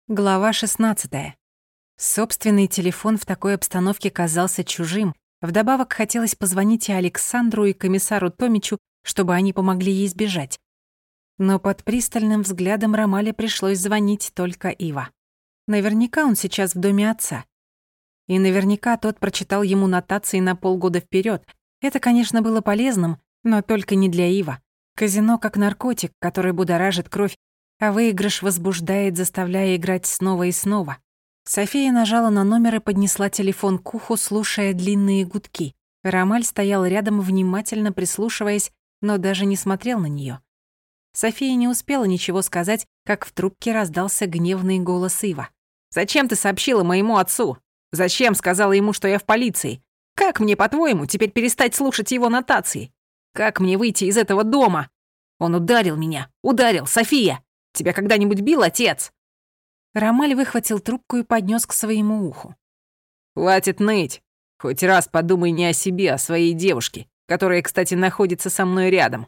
Глава 16. Собственный телефон в такой обстановке казался чужим. Вдобавок хотелось позвонить и Александру, и комиссару Томичу, чтобы они помогли ей сбежать. Но под пристальным взглядом Ромале пришлось звонить только Ива. Наверняка он сейчас в доме отца. И наверняка тот прочитал ему нотации на полгода вперед. Это, конечно, было полезным, но только не для Ива. Казино как наркотик, который будоражит кровь, а выигрыш возбуждает, заставляя играть снова и снова. София нажала на номер и поднесла телефон к уху, слушая длинные гудки. Ромаль стоял рядом, внимательно прислушиваясь, но даже не смотрел на неё. София не успела ничего сказать, как в трубке раздался гневный голос Ива. «Зачем ты сообщила моему отцу? Зачем сказала ему, что я в полиции? Как мне, по-твоему, теперь перестать слушать его нотации? Как мне выйти из этого дома? Он ударил меня. Ударил, София! Тебя когда-нибудь бил отец?» Ромаль выхватил трубку и поднёс к своему уху. «Хватит ныть. Хоть раз подумай не о себе, а о своей девушке, которая, кстати, находится со мной рядом».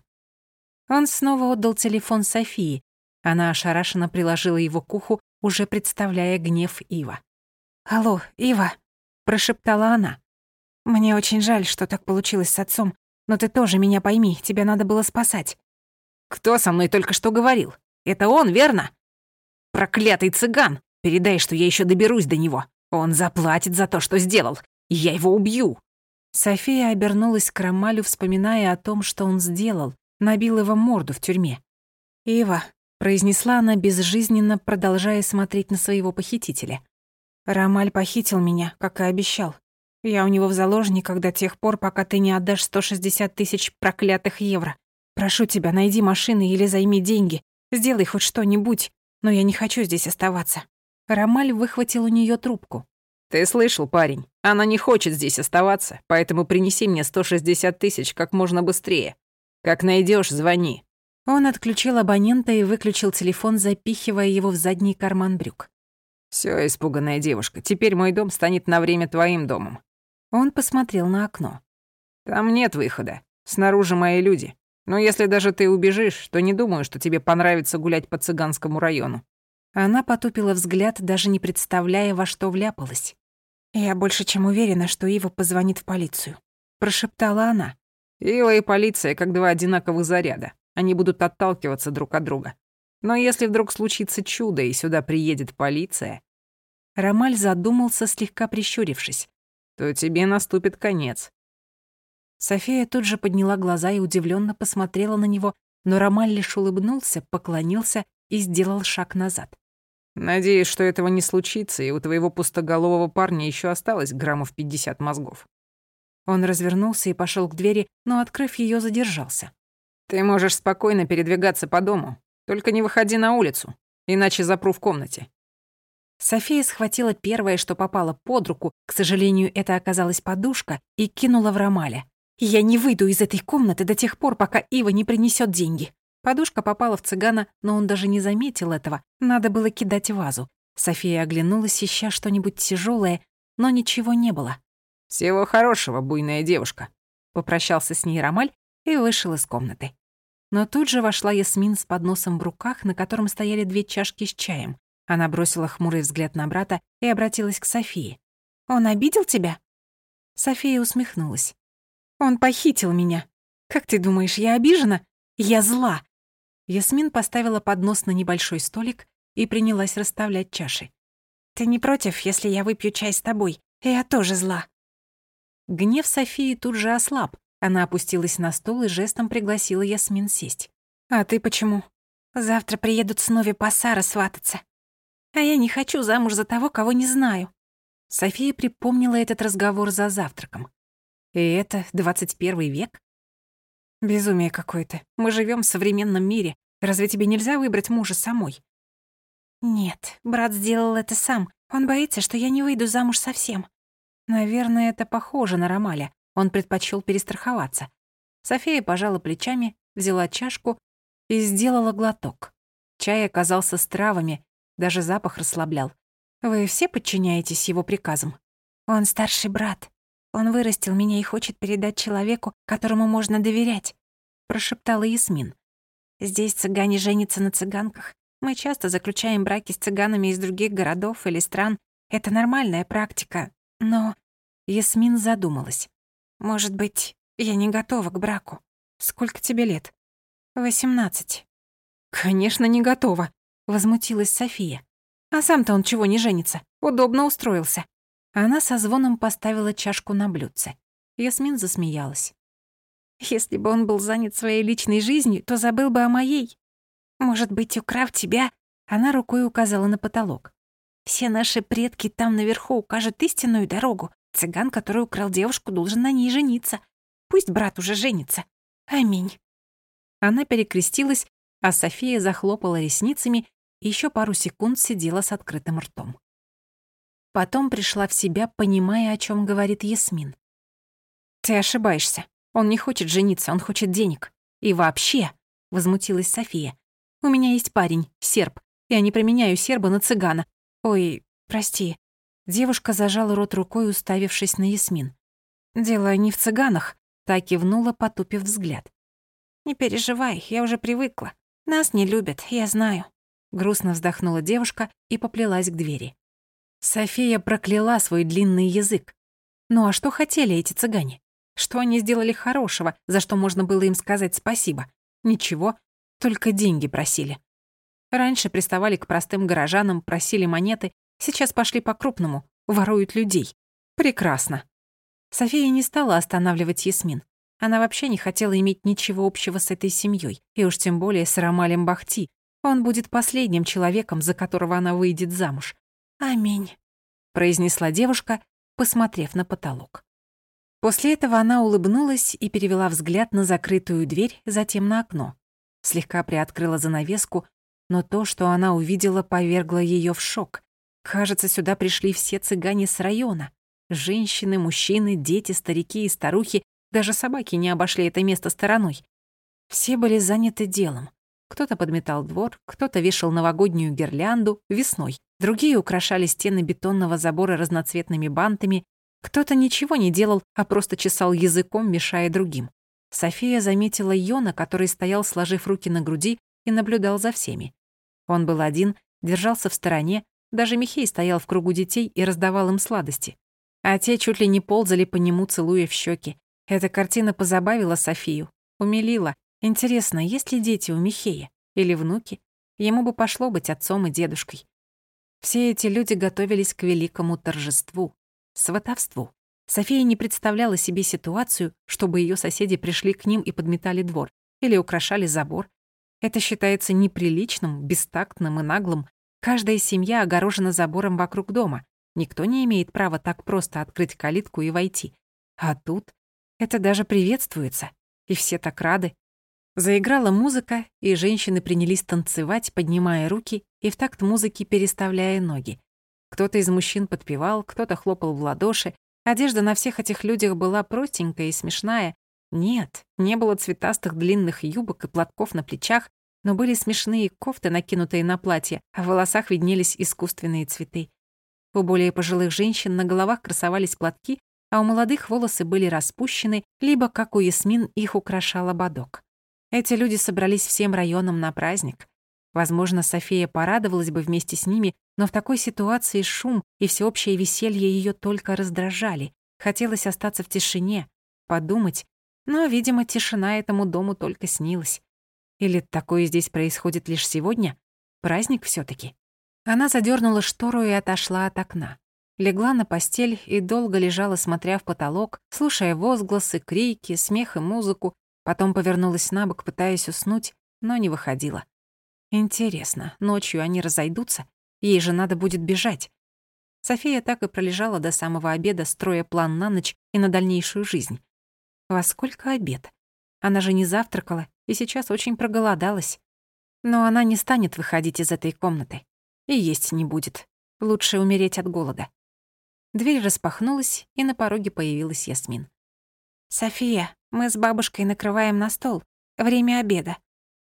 Он снова отдал телефон Софии. Она ошарашенно приложила его к уху, уже представляя гнев Ива. «Алло, Ива», — прошептала она. «Мне очень жаль, что так получилось с отцом, но ты тоже меня пойми, тебя надо было спасать». «Кто со мной только что говорил? Это он, верно? Проклятый цыган! Передай, что я еще доберусь до него. Он заплатит за то, что сделал. Я его убью!» София обернулась к Ромалю, вспоминая о том, что он сделал. Набил его морду в тюрьме. «Ива», — произнесла она безжизненно, продолжая смотреть на своего похитителя. «Ромаль похитил меня, как и обещал. Я у него в заложниках до тех пор, пока ты не отдашь 160 тысяч проклятых евро. Прошу тебя, найди машины или займи деньги. Сделай хоть что-нибудь, но я не хочу здесь оставаться». Ромаль выхватил у неё трубку. «Ты слышал, парень? Она не хочет здесь оставаться, поэтому принеси мне 160 тысяч как можно быстрее. Как найдёшь, звони». Он отключил абонента и выключил телефон, запихивая его в задний карман брюк. «Всё, испуганная девушка, теперь мой дом станет на время твоим домом». Он посмотрел на окно. «Там нет выхода. Снаружи мои люди. Но если даже ты убежишь, то не думаю, что тебе понравится гулять по цыганскому району». Она потупила взгляд, даже не представляя, во что вляпалась. «Я больше чем уверена, что Ива позвонит в полицию», — прошептала она. «Ива и полиция как два одинаковых заряда. Они будут отталкиваться друг от друга. Но если вдруг случится чудо, и сюда приедет полиция...» Ромаль задумался, слегка прищурившись. «То тебе наступит конец». София тут же подняла глаза и удивлённо посмотрела на него, но Ромаль лишь улыбнулся, поклонился и сделал шаг назад. «Надеюсь, что этого не случится, и у твоего пустоголового парня ещё осталось граммов 50 мозгов». Он развернулся и пошёл к двери, но, открыв её, задержался. «Ты можешь спокойно передвигаться по дому, только не выходи на улицу, иначе запру в комнате». София схватила первое, что попало под руку, к сожалению, это оказалась подушка, и кинула в Ромаля. «Я не выйду из этой комнаты до тех пор, пока Ива не принесёт деньги». Подушка попала в цыгана, но он даже не заметил этого. Надо было кидать вазу. София оглянулась, ища что-нибудь тяжёлое, но ничего не было. «Всего хорошего, буйная девушка», — попрощался с ней Ромаль и вышел из комнаты. Но тут же вошла Ясмин с подносом в руках, на котором стояли 2 чашки с чаем. Она бросила хмурый взгляд на брата и обратилась к Софии. «Он обидел тебя?» София усмехнулась. «Он похитил меня. Как ты думаешь, я обижена? Я зла». Ясмин поставила поднос на небольшой столик и принялась расставлять чаши. «Ты не против, если я выпью чай с тобой? Я тоже зла». Гнев Софии тут же ослаб. Она опустилась на стул и жестом пригласила Ясмин сесть. «А ты почему?» «Завтра приедут с Нови Пасара свататься. А я не хочу замуж за того, кого не знаю». София припомнила этот разговор за завтраком. И это 21 век? Безумие какое-то. Мы живем в современном мире. Разве тебе нельзя выбрать мужа самой? Нет, брат сделал это сам. Он боится, что я не выйду замуж совсем. Наверное, это похоже на Ромаля. Он предпочел перестраховаться. София пожала плечами, взяла чашку и сделала глоток. Чай оказался с травами, даже запах расслаблял. Вы все подчиняетесь его приказам? Он старший брат. Он вырастил меня и хочет передать человеку, которому можно доверять», — прошептала Ясмин. «Здесь цыгане женятся на цыганках. Мы часто заключаем браки с цыганами из других городов или стран. Это нормальная практика. Но Ясмин задумалась. Может быть, я не готова к браку. Сколько тебе лет? 18. Конечно, не готова, возмутилась София. А сам-то он чего не женится? Удобно устроился. Она со звоном поставила чашку на блюдце. Ясмин засмеялась. Если бы он был занят своей личной жизнью, то забыл бы о моей. Может быть, украв тебя, она рукой указала на потолок. Все наши предки там наверху укажут истинную дорогу. Цыган, который украл девушку, должен на ней жениться. Пусть брат уже женится. Аминь. Она перекрестилась, а София захлопала ресницами и ещё пару секунд сидела с открытым ртом. Потом пришла в себя, понимая, о чём говорит Ясмин. «Ты ошибаешься. Он не хочет жениться, он хочет денег. И вообще», — возмутилась София, «у меня есть парень, серб. Я не променяю серба на цыгана. Ой, прости». Девушка зажала рот рукой, уставившись на Ясмин. «Дело не в цыганах», — та кивнула, потупив взгляд. «Не переживай, я уже привыкла. Нас не любят, я знаю». Грустно вздохнула девушка и поплелась к двери. София прокляла свой длинный язык. Ну а что хотели эти цыгане? Что они сделали хорошего, за что можно было им сказать спасибо? Ничего, только деньги просили. Раньше приставали к простым горожанам, просили монеты, сейчас пошли по-крупному, воруют людей. Прекрасно. София не стала останавливать Ясмин. Она вообще не хотела иметь ничего общего с этой семьей, и уж тем более с Рамалем Бахти. Он будет последним человеком, за которого она выйдет замуж. «Аминь», — произнесла девушка, посмотрев на потолок. После этого она улыбнулась и перевела взгляд на закрытую дверь, затем на окно. Слегка приоткрыла занавеску, но то, что она увидела, повергло её в шок. Кажется, сюда пришли все цыгане с района. Женщины, мужчины, дети, старики и старухи, даже собаки не обошли это место стороной. Все были заняты делом. Кто-то подметал двор, кто-то вешал новогоднюю гирлянду весной, другие украшали стены бетонного забора разноцветными бантами, кто-то ничего не делал, а просто чесал языком, мешая другим. София заметила Йона, который стоял, сложив руки на груди, и наблюдал за всеми. Он был один, держался в стороне, даже Михей стоял в кругу детей и раздавал им сладости. А те чуть ли не ползали по нему, целуя в щеки. Эта картина позабавила Софию, умилила. Интересно, есть ли дети у Михея? Или внуки? Ему бы пошло быть отцом и дедушкой. Все эти люди готовились к великому торжеству. Сватовству. София не представляла себе ситуацию, чтобы её соседи пришли к ним и подметали двор или украшали забор. Это считается неприличным, бестактным и наглым. Каждая семья огорожена забором вокруг дома. Никто не имеет права так просто открыть калитку и войти. А тут это даже приветствуется, и все так рады. Заиграла музыка, и женщины принялись танцевать, поднимая руки и в такт музыки переставляя ноги. Кто-то из мужчин подпевал, кто-то хлопал в ладоши. Одежда на всех этих людях была простенькая и смешная. Нет, не было цветастых длинных юбок и платков на плечах, но были смешные кофты, накинутые на платья, а в волосах виднелись искусственные цветы. У более пожилых женщин на головах красовались платки, а у молодых волосы были распущены, либо, как у Ясмин, их украшал ободок. Эти люди собрались всем районом на праздник. Возможно, София порадовалась бы вместе с ними, но в такой ситуации шум и всеобщее веселье её только раздражали. Хотелось остаться в тишине, подумать, но, видимо, тишина этому дому только снилась. Или такое здесь происходит лишь сегодня? Праздник всё-таки. Она задёрнула штору и отошла от окна. Легла на постель и долго лежала, смотря в потолок, слушая возгласы, крики, смех и музыку, потом повернулась набок, пытаясь уснуть, но не выходила. Интересно, ночью они разойдутся? Ей же надо будет бежать. София так и пролежала до самого обеда, строя план на ночь и на дальнейшую жизнь. Во сколько обед? Она же не завтракала и сейчас очень проголодалась. Но она не станет выходить из этой комнаты. И есть не будет. Лучше умереть от голода. Дверь распахнулась, и на пороге появилась Ясмин. «София, мы с бабушкой накрываем на стол. Время обеда».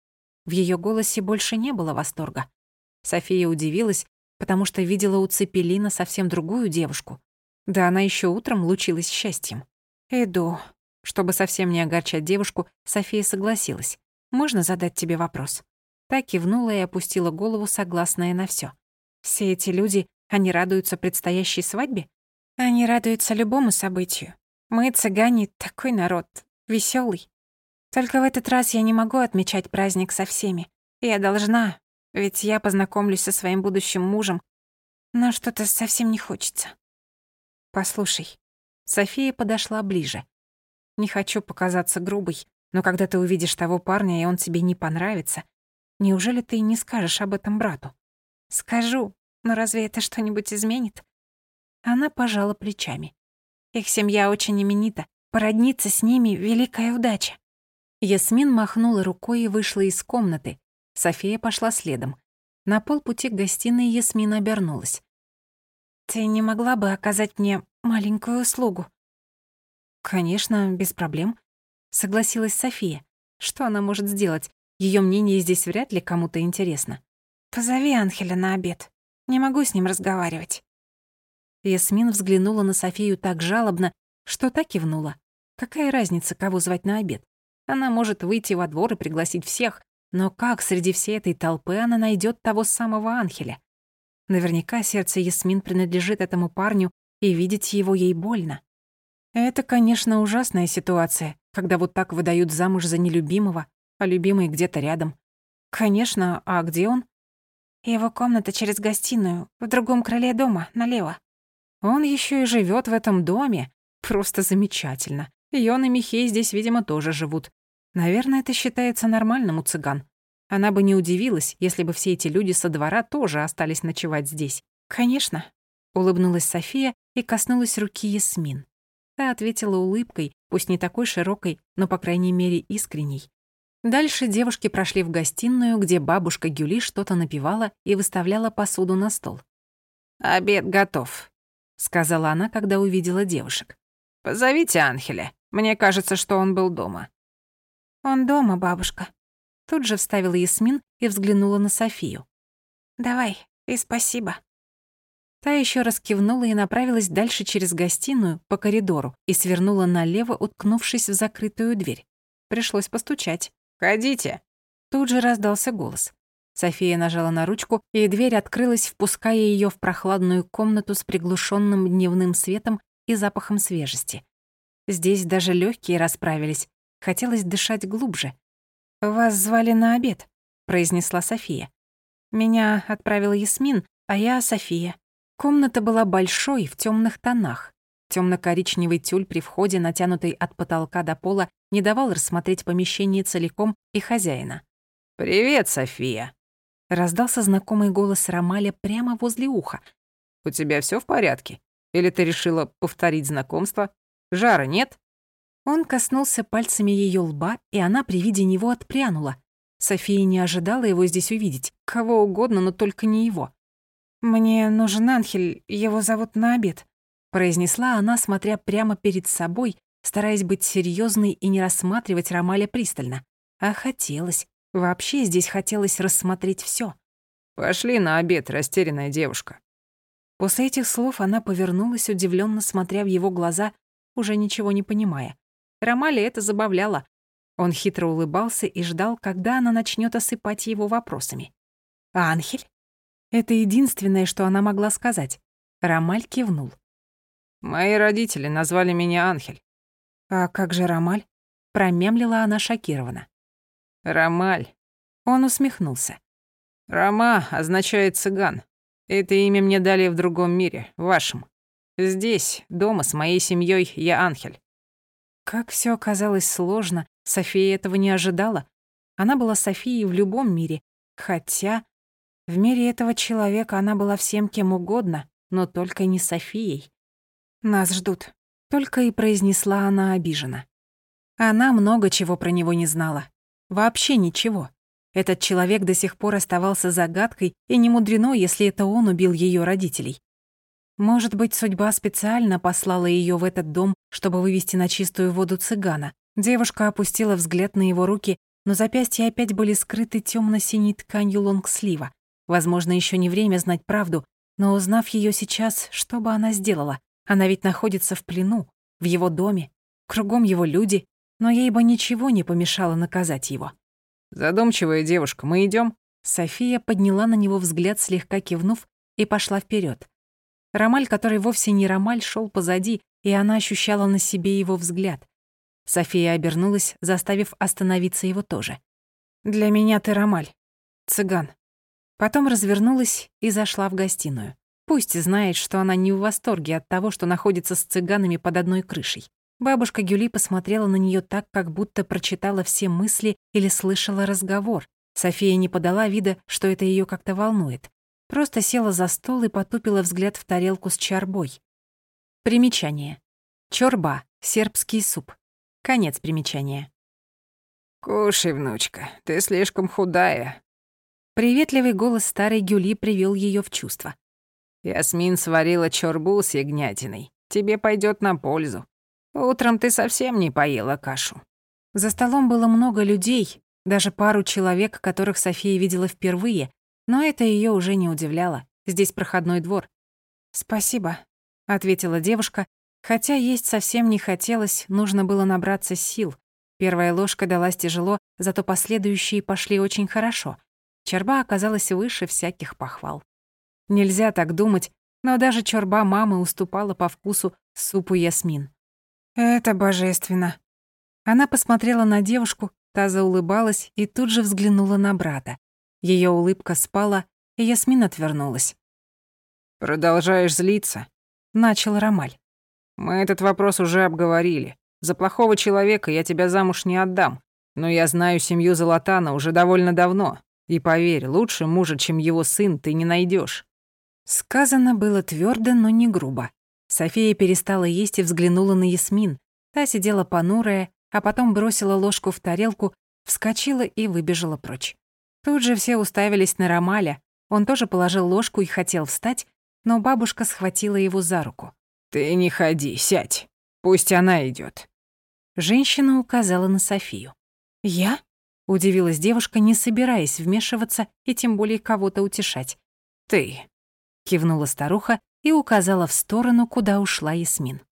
В её голосе больше не было восторга. София удивилась, потому что видела у Цепелина совсем другую девушку. Да она ещё утром лучилась счастьем. «Иду». Чтобы совсем не огорчать девушку, София согласилась. «Можно задать тебе вопрос?» Та кивнула и опустила голову, согласная на всё. Все эти люди, они радуются предстоящей свадьбе? Они радуются любому событию. Мы, цыгане, такой народ, весёлый. Только в этот раз я не могу отмечать праздник со всеми. Я должна, ведь я познакомлюсь со своим будущим мужем, но что-то совсем не хочется. Послушай, София подошла ближе. Не хочу показаться грубой, но когда ты увидишь того парня, и он тебе не понравится, неужели ты не скажешь об этом брату? Скажу, но разве это что-нибудь изменит? Она пожала плечами. Их семья очень именита, породниться с ними — великая удача. Ясмин махнула рукой и вышла из комнаты. София пошла следом. На полпути к гостиной Ясмин обернулась. «Ты не могла бы оказать мне маленькую услугу?» «Конечно, без проблем», — согласилась София. Что она может сделать? Её мнение здесь вряд ли кому-то интересно. «Позови Анхеля на обед. Не могу с ним разговаривать». Ясмин взглянула на Софию так жалобно, что та кивнула. Какая разница, кого звать на обед? Она может выйти во двор и пригласить всех, но как среди всей этой толпы она найдёт того самого Анхеля? Наверняка сердце Ясмин принадлежит этому парню, и видеть его ей больно. Это, конечно, ужасная ситуация, когда вот так выдают замуж за нелюбимого, а любимый где-то рядом. Конечно, а где он? Его комната через гостиную, в другом крыле дома, налево. Он ещё и живёт в этом доме. Просто замечательно. И он, и Михей здесь, видимо, тоже живут. Наверное, это считается нормальным у цыган. Она бы не удивилась, если бы все эти люди со двора тоже остались ночевать здесь. «Конечно», — улыбнулась София и коснулась руки Ясмин. Та ответила улыбкой, пусть не такой широкой, но, по крайней мере, искренней. Дальше девушки прошли в гостиную, где бабушка Гюли что-то напевала и выставляла посуду на стол. «Обед готов», — сказала она, когда увидела девушек. «Позовите Анхеля. Мне кажется, что он был дома». «Он дома, бабушка». Тут же вставила Ясмин и взглянула на Софию. «Давай, и спасибо». Та ещё раз кивнула и направилась дальше через гостиную, по коридору, и свернула налево, уткнувшись в закрытую дверь. Пришлось постучать. «Входите!» Тут же раздался голос. София нажала на ручку, и дверь открылась, впуская её в прохладную комнату с приглушённым дневным светом и запахом свежести. Здесь даже лёгкие расправились. Хотелось дышать глубже. «Вас звали на обед», — произнесла София. «Меня отправила Ясмин, а я София». Комната была большой, в тёмных тонах. Тёмно-коричневый тюль при входе, натянутый от потолка до пола, не давал рассмотреть помещение целиком и хозяина. «Привет, София», — раздался знакомый голос Ромаля прямо возле уха. «У тебя всё в порядке? Или ты решила повторить знакомство? Жара нет?» Он коснулся пальцами её лба, и она при виде него отпрянула. София не ожидала его здесь увидеть. Кого угодно, но только не его. «Мне нужен Анхель, его зовут на обед», — произнесла она, смотря прямо перед собой, стараясь быть серьёзной и не рассматривать Ромаля пристально. А хотелось. Вообще здесь хотелось рассмотреть всё. «Пошли на обед, растерянная девушка». После этих слов она повернулась, удивлённо смотря в его глаза, уже ничего не понимая. Ромаля это забавляло. Он хитро улыбался и ждал, когда она начнёт осыпать его вопросами. «Анхель?» Это единственное, что она могла сказать. Ромаль кивнул. «Мои родители назвали меня Анхель». «А как же Ромаль?» Промямлила она шокированно. «Ромаль». Он усмехнулся. «Рома означает цыган. Это имя мне дали в другом мире, вашем. Здесь, дома, с моей семьёй, я Анхель». Как всё оказалось сложно, София этого не ожидала. Она была Софией в любом мире, хотя в мире этого человека она была всем кем угодно, но только не Софией. «Нас ждут», — только и произнесла она обиженно. Она много чего про него не знала. Вообще ничего. Этот человек до сих пор оставался загадкой, и не мудрено, если это он убил её родителей. Может быть, судьба специально послала её в этот дом, чтобы вывести на чистую воду цыгана. Девушка опустила взгляд на его руки, но запястья опять были скрыты тёмно-синей тканью лонгслива. Возможно, ещё не время знать правду, но узнав её сейчас, что бы она сделала? Она ведь находится в плену, в его доме, кругом его люди, но ей бы ничего не помешало наказать его. Задумчивая девушка, мы идём?» София подняла на него взгляд, слегка кивнув, и пошла вперед. Ромаль, который вовсе не Ромаль, шел позади, и она ощущала на себе его взгляд. София обернулась, заставив остановиться его тоже. «Для меня ты Ромаль. Цыган». Потом развернулась и зашла в гостиную. Пусть знает, что она не в восторге от того, что находится с цыганами под одной крышей. Бабушка Гюли посмотрела на нее так, как будто прочитала все мысли или слышала разговор. София не подала вида, что это ее как-то волнует. Просто села за стол и потупила взгляд в тарелку с чорбой. Примечание. Чорба — сербский суп. Конец примечания. «Кушай, внучка, ты слишком худая». Приветливый голос старой Гюли привел ее в чувство. Ясмин сварила чорбу с ягнятиной. Тебе пойдет на пользу. Утром ты совсем не поела кашу». За столом было много людей, даже пару человек, которых София видела впервые, но это ее уже не удивляло. Здесь проходной двор. «Спасибо», — ответила девушка, хотя есть совсем не хотелось, нужно было набраться сил. Первая ложка далась тяжело, зато последующие пошли очень хорошо. Чорба оказалась выше всяких похвал. Нельзя так думать, но даже чорба мамы уступала по вкусу супу Ясмин. «Это божественно». Она посмотрела на девушку, та заулыбалась и тут же взглянула на брата. Её улыбка спала, и Ясмин отвернулась. «Продолжаешь злиться?» — начал Ромаль. «Мы этот вопрос уже обговорили. За плохого человека я тебя замуж не отдам. Но я знаю семью Золотана уже довольно давно. И поверь, лучше мужа, чем его сын, ты не найдёшь». Сказано было твёрдо, но не грубо. София перестала есть и взглянула на Ясмин. Та сидела понурая, а потом бросила ложку в тарелку, вскочила и выбежала прочь. Тут же все уставились на Ромаля. Он тоже положил ложку и хотел встать, но бабушка схватила его за руку. «Ты не ходи, сядь. Пусть она идёт». Женщина указала на Софию. «Я?» — удивилась девушка, не собираясь вмешиваться и тем более кого-то утешать. «Ты», — кивнула старуха и указала в сторону, куда ушла Ясмин.